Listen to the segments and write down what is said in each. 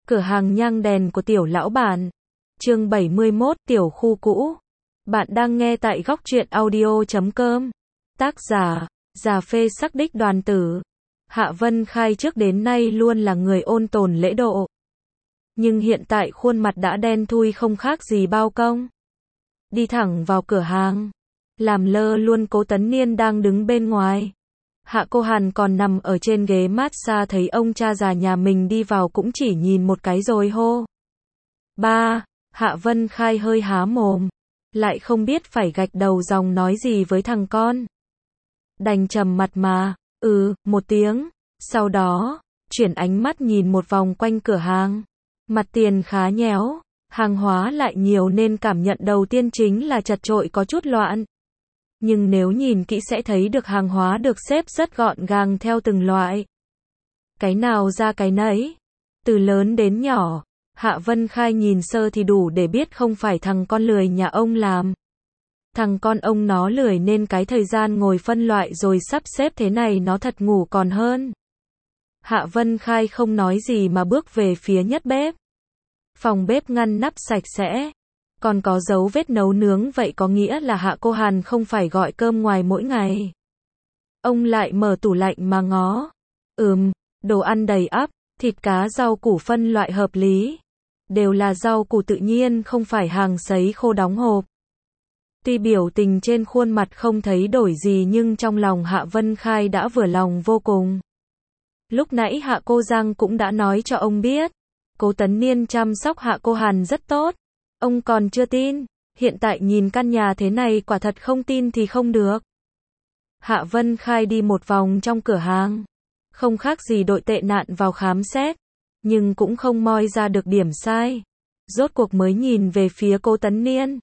Cửa hàng nhang đèn của tiểu lão bản. Chương 71, tiểu khu cũ. Bạn đang nghe tại góc truyện audio.com. Tác giả, Già Phê Sắc Đích Đoàn Tử. Hạ Vân Khai trước đến nay luôn là người ôn tồn lễ độ. Nhưng hiện tại khuôn mặt đã đen thui không khác gì bao công. Đi thẳng vào cửa hàng. Làm lơ luôn Cố Tấn Niên đang đứng bên ngoài. Hạ Cô Hàn còn nằm ở trên ghế massage thấy ông cha già nhà mình đi vào cũng chỉ nhìn một cái rồi hô. Ba, Hạ Vân Khai hơi há mồm. Lại không biết phải gạch đầu dòng nói gì với thằng con. Đành trầm mặt mà, một tiếng. Sau đó, chuyển ánh mắt nhìn một vòng quanh cửa hàng. Mặt tiền khá nhéo, hàng hóa lại nhiều nên cảm nhận đầu tiên chính là chật chội có chút loạn. Nhưng nếu nhìn kỹ sẽ thấy được hàng hóa được xếp rất gọn gàng theo từng loại. Cái nào ra cái nấy. Từ lớn đến nhỏ, Hạ Vân Khai nhìn sơ thì đủ để biết không phải thằng con lười nhà ông làm. Thằng con ông nó lười nên cái thời gian ngồi phân loại rồi sắp xếp thế này nó thật ngủ còn hơn. Hạ Vân Khai không nói gì mà bước về phía nhất bếp. Phòng bếp ngăn nắp sạch sẽ. Còn có dấu vết nấu nướng vậy có nghĩa là Hạ Cô Hàn không phải gọi cơm ngoài mỗi ngày. Ông lại mở tủ lạnh mà ngó. Đồ ăn đầy ắp, thịt cá rau củ phân loại hợp lý. Đều là rau củ tự nhiên không phải hàng sấy khô đóng hộp. Tuy biểu tình trên khuôn mặt không thấy đổi gì nhưng trong lòng Hạ Vân Khai đã vừa lòng vô cùng. Lúc nãy Hạ Cô Giang cũng đã nói cho ông biết. Cố Tấn Niên chăm sóc Hạ Cô Hàn rất tốt. Ông còn chưa tin, hiện tại nhìn căn nhà thế này quả thật không tin thì không được. Hạ Vân Khai đi một vòng trong cửa hàng. Không khác gì đội tệ nạn vào khám xét. Nhưng cũng không moi ra được điểm sai. Rốt cuộc mới nhìn về phía Cố Tấn Niên.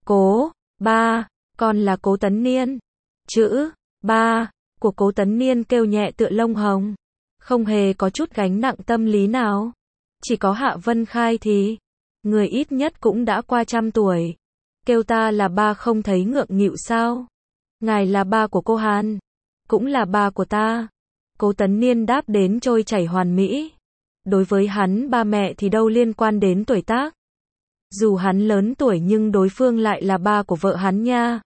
Ba, con là Cố Tấn Niên. Chữ, ba, của Cố Tấn Niên kêu nhẹ tựa lông hồng. Không hề có chút gánh nặng tâm lý nào. Chỉ có Hạ Vân Khai thì... Người ít nhất cũng đã qua 100 tuổi. Kêu ta là ba không thấy ngượng nghịu sao? Ngài là ba của cô Hàn. Cũng là ba của ta. Cố Tấn Niên đáp đến trôi chảy hoàn mỹ. Đối với hắn ba mẹ thì đâu liên quan đến tuổi tác. Dù hắn lớn tuổi nhưng đối phương lại là ba của vợ hắn nha.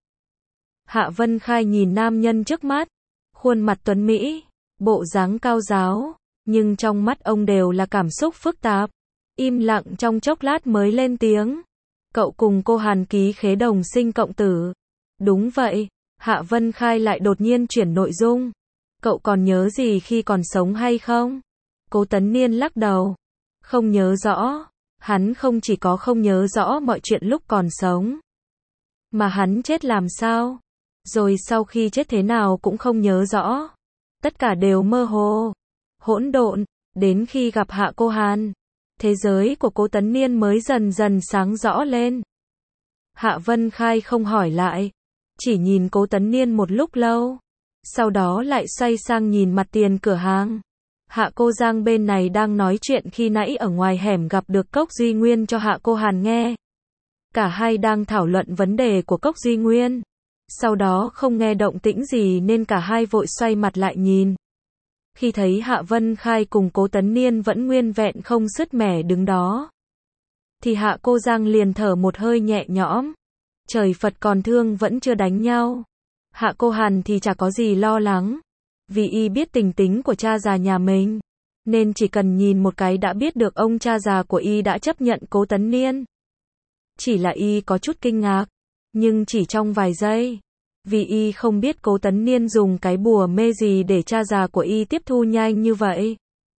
Hạ Vân Khai nhìn nam nhân trước mắt. Khuôn mặt tuấn Mỹ. Bộ dáng cao giáo. Nhưng trong mắt ông đều là cảm xúc phức tạp. Im lặng trong chốc lát mới lên tiếng. Cậu cùng cô Hàn ký khế đồng sinh cộng tử. Đúng vậy. Hạ Vân Khai lại đột nhiên chuyển nội dung. Cậu còn nhớ gì khi còn sống hay không? Cố Tấn Niên lắc đầu. Không nhớ rõ. Hắn không chỉ có không nhớ rõ mọi chuyện lúc còn sống. Mà hắn chết làm sao? Rồi sau khi chết thế nào cũng không nhớ rõ. Tất cả đều mơ hồ. Hỗn độn. Đến khi gặp Hạ Cô Hàn. Thế giới của Cố Tấn Niên mới dần dần sáng rõ lên. Hạ Vân Khai không hỏi lại. Chỉ nhìn Cố Tấn Niên một lúc lâu. Sau đó lại xoay sang nhìn mặt tiền cửa hàng. Hạ Cô Giang bên này đang nói chuyện khi nãy ở ngoài hẻm gặp được Cốc Duy Nguyên cho Hạ Cô Hàn nghe. Cả hai đang thảo luận vấn đề của Cốc Duy Nguyên. Sau đó không nghe động tĩnh gì nên cả hai vội xoay mặt lại nhìn. Khi thấy Hạ Vân Khai cùng Cố Tấn Niên vẫn nguyên vẹn không sứt mẻ đứng đó. Thì Hạ Cô Giang liền thở một hơi nhẹ nhõm. Trời Phật còn thương vẫn chưa đánh nhau. Hạ Cô Hàn thì chả có gì lo lắng. Vì y biết tình tính của cha già nhà mình. Nên chỉ cần nhìn một cái đã biết được ông cha già của y đã chấp nhận Cố Tấn Niên. Chỉ là y có chút kinh ngạc. Nhưng chỉ trong vài giây. Vì y không biết Cố Tấn Niên dùng cái bùa mê gì để cha già của y tiếp thu nhanh như vậy.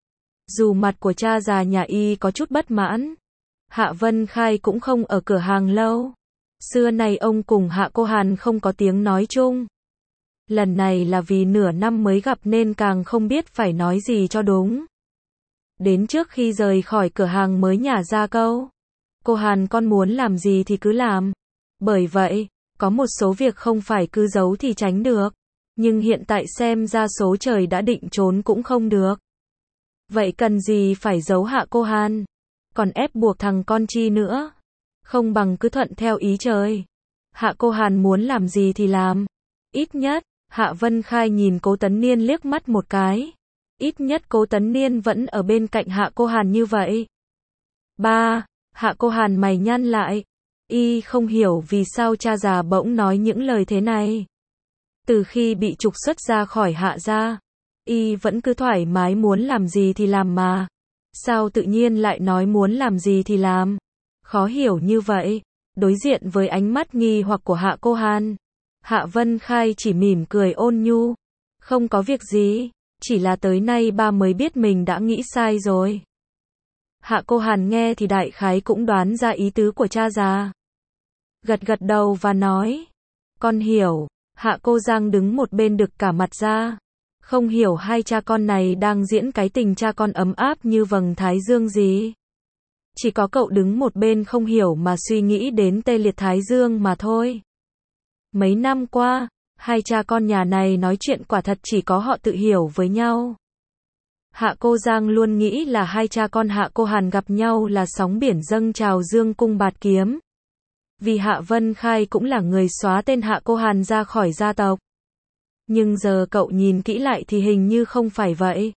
Dù mặt của cha già nhà y có chút bất mãn. Hạ Vân Khai cũng không ở cửa hàng lâu. Xưa này ông cùng Hạ Cô Hàn không có tiếng nói chung. Lần này là vì nửa năm mới gặp nên càng không biết phải nói gì cho đúng. Đến trước khi rời khỏi cửa hàng mới nhả ra câu. Cô Hàn con muốn làm gì thì cứ làm. Bởi vậy, có một số việc không phải cứ giấu thì tránh được. Nhưng hiện tại xem ra số trời đã định trốn cũng không được. Vậy cần gì phải giấu Hạ Cô Hàn? Còn ép buộc thằng con chi nữa? Không bằng cứ thuận theo ý trời. Hạ Cô Hàn muốn làm gì thì làm. Ít nhất, Hạ Vân Khai nhìn Cố Tấn Niên liếc mắt một cái. Ít nhất Cố Tấn Niên vẫn ở bên cạnh Hạ Cô Hàn như vậy. Ba, Hạ Cô Hàn mày nhăn lại. Y không hiểu vì sao cha già bỗng nói những lời thế này. Từ khi bị trục xuất ra khỏi Hạ gia, Y vẫn cứ thoải mái muốn làm gì thì làm mà. Sao tự nhiên lại nói muốn làm gì thì làm? Khó hiểu như vậy. Đối diện với ánh mắt nghi hoặc của Hạ Cô Hàn, Hạ Vân Khai chỉ mỉm cười ôn nhu. Không có việc gì, chỉ là tới nay ba mới biết mình đã nghĩ sai rồi. Hạ Cô Hàn nghe thì đại khái cũng đoán ra ý tứ của cha già. Gật gật đầu và nói, con hiểu. Hạ Cô Giang đứng một bên đực cả mặt ra. Không hiểu hai cha con này đang diễn cái tình cha con ấm áp như vầng thái dương gì. Chỉ có cậu đứng một bên không hiểu mà suy nghĩ đến tê liệt thái dương mà thôi. Mấy năm qua, hai cha con nhà này nói chuyện quả thật chỉ có họ tự hiểu với nhau. Hạ Cô Giang luôn nghĩ là hai cha con Hạ Cô Hàn gặp nhau là sóng biển dâng trào dương cung bạt kiếm. Vì Hạ Vân Khai cũng là người xóa tên Hạ Cô Hàn ra khỏi gia tộc. Nhưng giờ cậu nhìn kỹ lại thì hình như không phải vậy.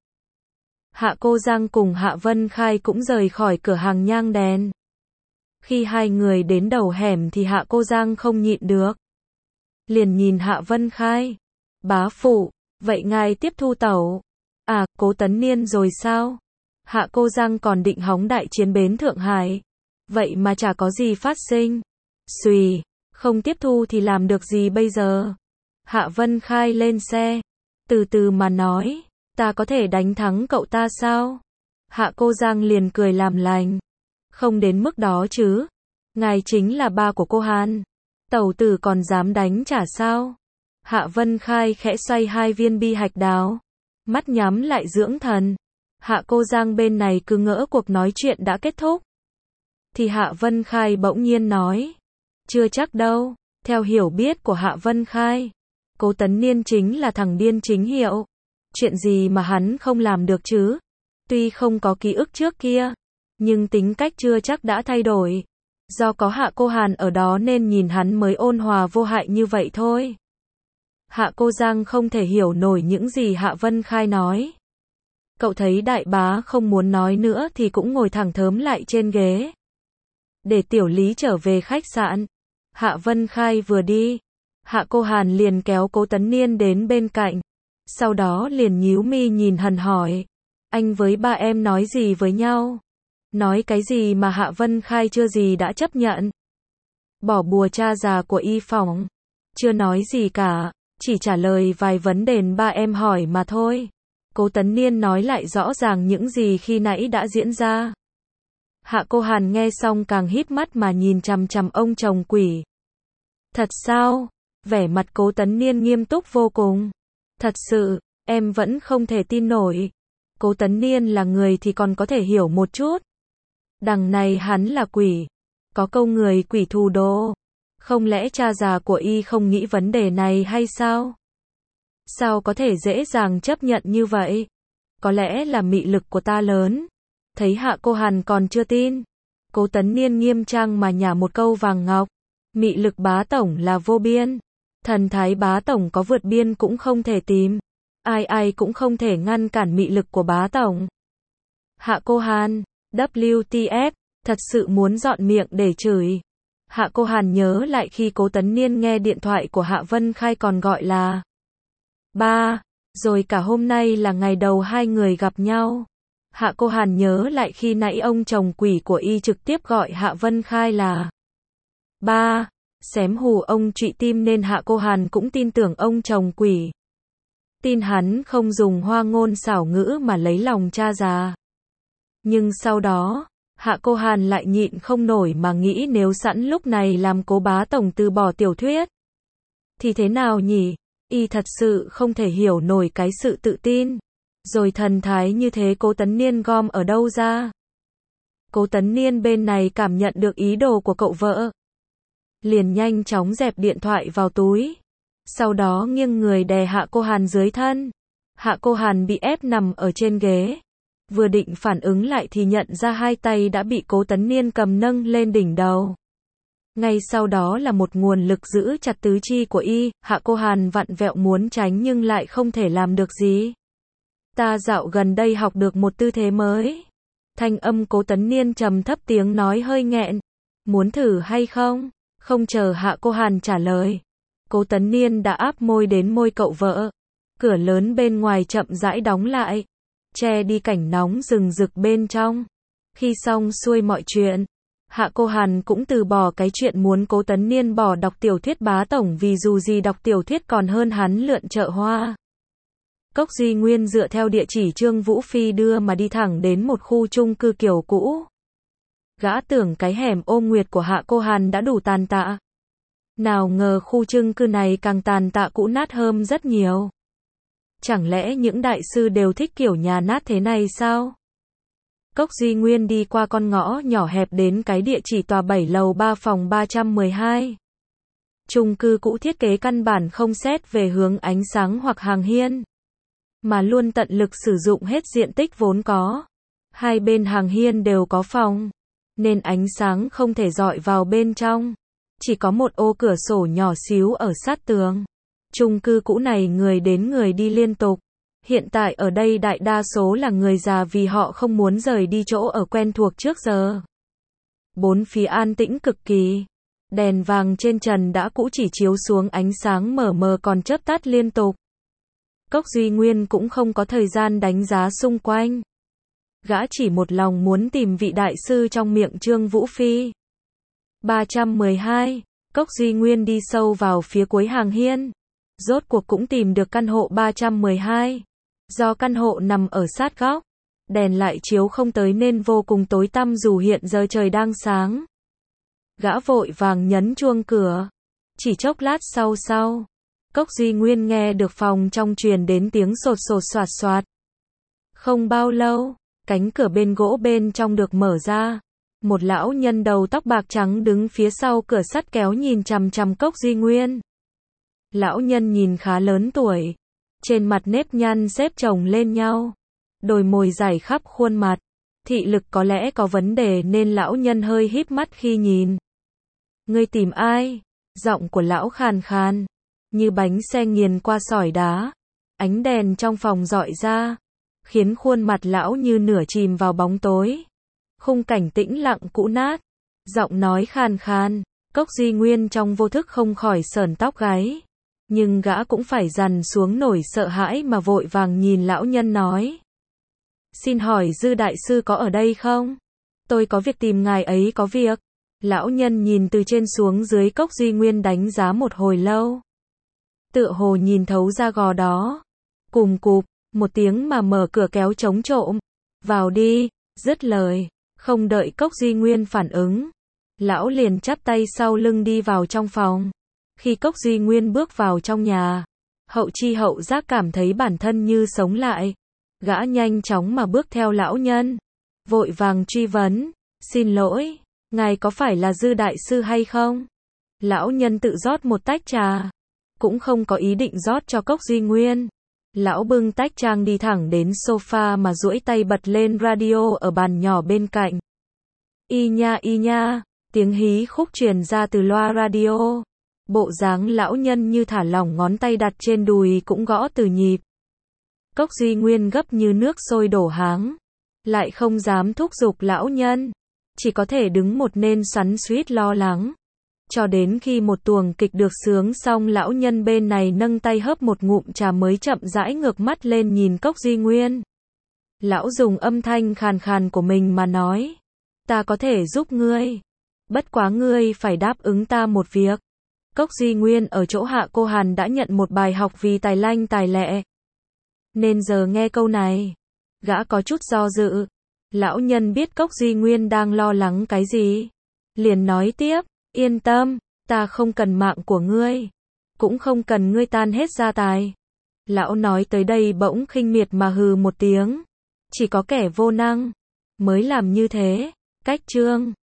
Hạ Cô Giang cùng Hạ Vân Khai cũng rời khỏi cửa hàng nhang đèn. Khi hai người đến đầu hẻm thì Hạ Cô Giang không nhịn được. Liền nhìn Hạ Vân Khai. Bá phụ, vậy ngài tiếp thu tẩu. À, Cố Tấn Niên rồi sao? Hạ Cô Giang còn định hóng đại chiến bến Thượng Hải. Vậy mà chả có gì phát sinh. Xùy, không tiếp thu thì làm được gì bây giờ? Hạ Vân Khai lên xe. Từ từ mà nói, ta có thể đánh thắng cậu ta sao? Hạ Cô Giang liền cười làm lành. Không đến mức đó chứ. Ngài chính là ba của cô Hàn. Tẩu tử còn dám đánh trả sao? Hạ Vân Khai khẽ xoay hai viên bi hạch đào. Mắt nhắm lại dưỡng thần. Hạ Cô Giang bên này cứ ngỡ cuộc nói chuyện đã kết thúc. Thì Hạ Vân Khai bỗng nhiên nói. Chưa chắc đâu. Theo hiểu biết của Hạ Vân Khai, Cố Tấn Niên chính là thằng điên chính hiệu. Chuyện gì mà hắn không làm được chứ? Tuy không có ký ức trước kia, nhưng tính cách chưa chắc đã thay đổi. Do có Hạ Cô Hàn ở đó nên nhìn hắn mới ôn hòa vô hại như vậy thôi. Hạ Cô Giang không thể hiểu nổi những gì Hạ Vân Khai nói. Cậu thấy đại bá không muốn nói nữa thì cũng ngồi thẳng thớm lại trên ghế. Để Tiểu Lý trở về khách sạn. Hạ Vân Khai vừa đi, Hạ Cô Hàn liền kéo Cố Tấn Niên đến bên cạnh. Sau đó liền nhíu mi nhìn Hàn hỏi. Anh với ba em nói gì với nhau? Nói cái gì mà Hạ Vân Khai chưa gì đã chấp nhận? Bỏ bùa cha già của Y Phỏng. Chưa nói gì cả, chỉ trả lời vài vấn đề ba em hỏi mà thôi. Cố Tấn Niên nói lại rõ ràng những gì khi nãy đã diễn ra. Hạ Cô Hàn nghe xong càng híp mắt mà nhìn chằm chằm ông chồng quỷ. Thật sao? Vẻ mặt Cố Tấn Niên nghiêm túc vô cùng. Thật sự, em vẫn không thể tin nổi. Cố Tấn Niên là người thì còn có thể hiểu một chút. Đằng này hắn là quỷ. Có câu người quỷ thù đồ. Không lẽ cha già của Y không nghĩ vấn đề này hay sao? Sao có thể dễ dàng chấp nhận như vậy? Có lẽ là mị lực của ta lớn. Thấy Hạ Cô Hàn còn chưa tin, Cố Tấn Niên nghiêm trang mà nhả một câu vàng ngọc. Mị lực bá tổng là vô biên. Thần thái bá tổng có vượt biên cũng không thể tìm. Ai ai cũng không thể ngăn cản mị lực của bá tổng. Hạ Cô Hàn, WTF, thật sự muốn dọn miệng để chửi. Hạ Cô Hàn nhớ lại khi Cố Tấn Niên nghe điện thoại của Hạ Vân Khai còn gọi là ba, rồi cả hôm nay là ngày đầu hai người gặp nhau. Hạ Cô Hàn nhớ lại khi nãy ông chồng quỷ của Y trực tiếp gọi Hạ Vân Khai là ba, xém hù ông trụy tim nên Hạ Cô Hàn cũng tin tưởng ông chồng quỷ. Tin hắn không dùng hoa ngôn xảo ngữ mà lấy lòng cha già. Nhưng sau đó, Hạ Cô Hàn lại nhịn không nổi mà nghĩ nếu sẵn lúc này làm Cố bá tổng từ bỏ tiểu thuyết. Thì thế nào nhỉ? Y thật sự không thể hiểu nổi cái sự tự tin. Rồi thần thái như thế Cố Tấn Niên gom ở đâu ra? Cố Tấn Niên bên này cảm nhận được ý đồ của cậu vợ. Liền nhanh chóng dẹp điện thoại vào túi. Sau đó nghiêng người đè Hạ Cô Hàn dưới thân. Hạ Cô Hàn bị ép nằm ở trên ghế. Vừa định phản ứng lại thì nhận ra hai tay đã bị Cố Tấn Niên cầm nâng lên đỉnh đầu. Ngay sau đó là một nguồn lực giữ chặt tứ chi của Y. Hạ Cô Hàn vặn vẹo muốn tránh nhưng lại không thể làm được gì. Ta dạo gần đây học được một tư thế mới. Thanh âm Cố Tấn Niên trầm thấp, tiếng nói hơi nghẹn. Muốn thử hay không? Không chờ Hạ Cô Hàn trả lời, Cố Tấn Niên đã áp môi đến môi cậu vợ. Cửa lớn bên ngoài chậm rãi đóng lại, che đi cảnh nóng rừng rực bên trong. Khi xong xuôi mọi chuyện, Hạ Cô Hàn cũng từ bỏ cái chuyện muốn Cố Tấn Niên bỏ đọc tiểu thuyết bá tổng, vì dù gì đọc tiểu thuyết còn hơn hắn lượn chợ hoa. Cốc Duy Nguyên dựa theo địa chỉ Trương Vũ Phi đưa mà đi thẳng đến một khu chung cư kiểu cũ. Gã tưởng cái hẻm Ôm Nguyệt của Hạ Cô Hàn đã đủ tàn tạ. Nào ngờ khu chung cư này càng tàn tạ cũ nát hơn rất nhiều. Chẳng lẽ những đại sư đều thích kiểu nhà nát thế này sao? Cốc Duy Nguyên đi qua con ngõ nhỏ hẹp đến cái địa chỉ tòa 7 lầu 3 phòng 312. Chung cư cũ thiết kế căn bản không xét về hướng ánh sáng hoặc hàng hiên, mà luôn tận lực sử dụng hết diện tích vốn có. Hai bên hàng hiên đều có phòng, nên ánh sáng không thể dọi vào bên trong. Chỉ có một ô cửa sổ nhỏ xíu ở sát tường. Chung cư cũ này người đến người đi liên tục. Hiện tại ở đây đại đa số là người già vì họ không muốn rời đi chỗ ở quen thuộc trước giờ. Bốn phía an tĩnh cực kỳ. Đèn vàng trên trần đã cũ chỉ chiếu xuống ánh sáng mờ mờ còn chớp tắt liên tục. Cốc Duy Nguyên cũng không có thời gian đánh giá xung quanh. Gã chỉ một lòng muốn tìm vị đại sư trong miệng Trương Vũ Phi. 312. Cốc Duy Nguyên đi sâu vào phía cuối hàng hiên. Rốt cuộc cũng tìm được căn hộ 312. Do căn hộ nằm ở sát góc, đèn lại chiếu không tới nên vô cùng tối tăm dù hiện giờ trời đang sáng. Gã vội vàng nhấn chuông cửa. Chỉ chốc lát sau, Cốc Duy Nguyên nghe được phòng trong truyền đến tiếng sột sột soạt soạt. Không bao lâu, cánh cửa bên gỗ bên trong được mở ra. Một lão nhân đầu tóc bạc trắng đứng phía sau cửa sắt kéo nhìn chằm chằm Cốc Duy Nguyên. Lão nhân nhìn khá lớn tuổi, trên mặt nếp nhăn xếp chồng lên nhau, đồi mồi dày khắp khuôn mặt. Thị lực có lẽ có vấn đề nên lão nhân hơi híp mắt khi nhìn. Ngươi tìm ai? Giọng của lão khàn khàn, như bánh xe nghiền qua sỏi đá. Ánh đèn trong phòng rọi ra, khiến khuôn mặt lão như nửa chìm vào bóng tối. Khung cảnh tĩnh lặng cũ nát, giọng nói khàn khàn. Cốc Duy Nguyên trong vô thức không khỏi sởn tóc gáy. Nhưng gã cũng phải dằn xuống nổi sợ hãi mà vội vàng nhìn lão nhân nói. Xin hỏi Dư đại sư có ở đây không? Tôi có việc tìm ngài ấy có việc. Lão nhân nhìn từ trên xuống dưới Cốc Duy Nguyên đánh giá một hồi lâu. Tựa hồ nhìn thấu ra gò đó. Cùm cụp, một tiếng mà mở cửa kéo trống trộm. Vào đi, dứt lời. Không đợi Cốc Duy Nguyên phản ứng, lão liền chắp tay sau lưng đi vào trong phòng. Khi Cốc Duy Nguyên bước vào trong nhà, hậu chi hậu giác cảm thấy bản thân như sống lại. Gã nhanh chóng mà bước theo lão nhân, vội vàng truy vấn. Xin lỗi, ngài có phải là Dư đại sư hay không? Lão nhân tự rót một tách trà, cũng không có ý định rót cho Cốc Duy Nguyên. Lão bưng tách trang đi thẳng đến sofa mà duỗi tay bật lên radio ở bàn nhỏ bên cạnh. Y nha, tiếng hí khúc truyền ra từ loa radio. Bộ dáng lão nhân như thả lỏng ngón tay đặt trên đùi cũng gõ từ nhịp. Cốc Duy Nguyên gấp như nước sôi đổ háng, lại không dám thúc giục lão nhân, chỉ có thể đứng một nên xoắn xuýt lo lắng. Cho đến khi một tuồng kịch được sướng xong, lão nhân bên này nâng tay hớp một ngụm trà mới chậm rãi ngước mắt lên nhìn Cốc Duy Nguyên. Lão dùng âm thanh khàn khàn của mình mà nói. Ta có thể giúp ngươi. Bất quá ngươi phải đáp ứng ta một việc. Cốc Duy Nguyên ở chỗ Hạ Cô Hàn đã nhận một bài học vì tài lanh tài lẹ. Nên giờ nghe câu này, gã có chút do dự. Lão nhân biết Cốc Duy Nguyên đang lo lắng cái gì, liền nói tiếp. Yên tâm, ta không cần mạng của ngươi, cũng không cần ngươi tan hết gia tài. Lão nói tới đây bỗng khinh miệt mà hừ một tiếng. Chỉ có kẻ vô năng mới làm như thế. Cách chương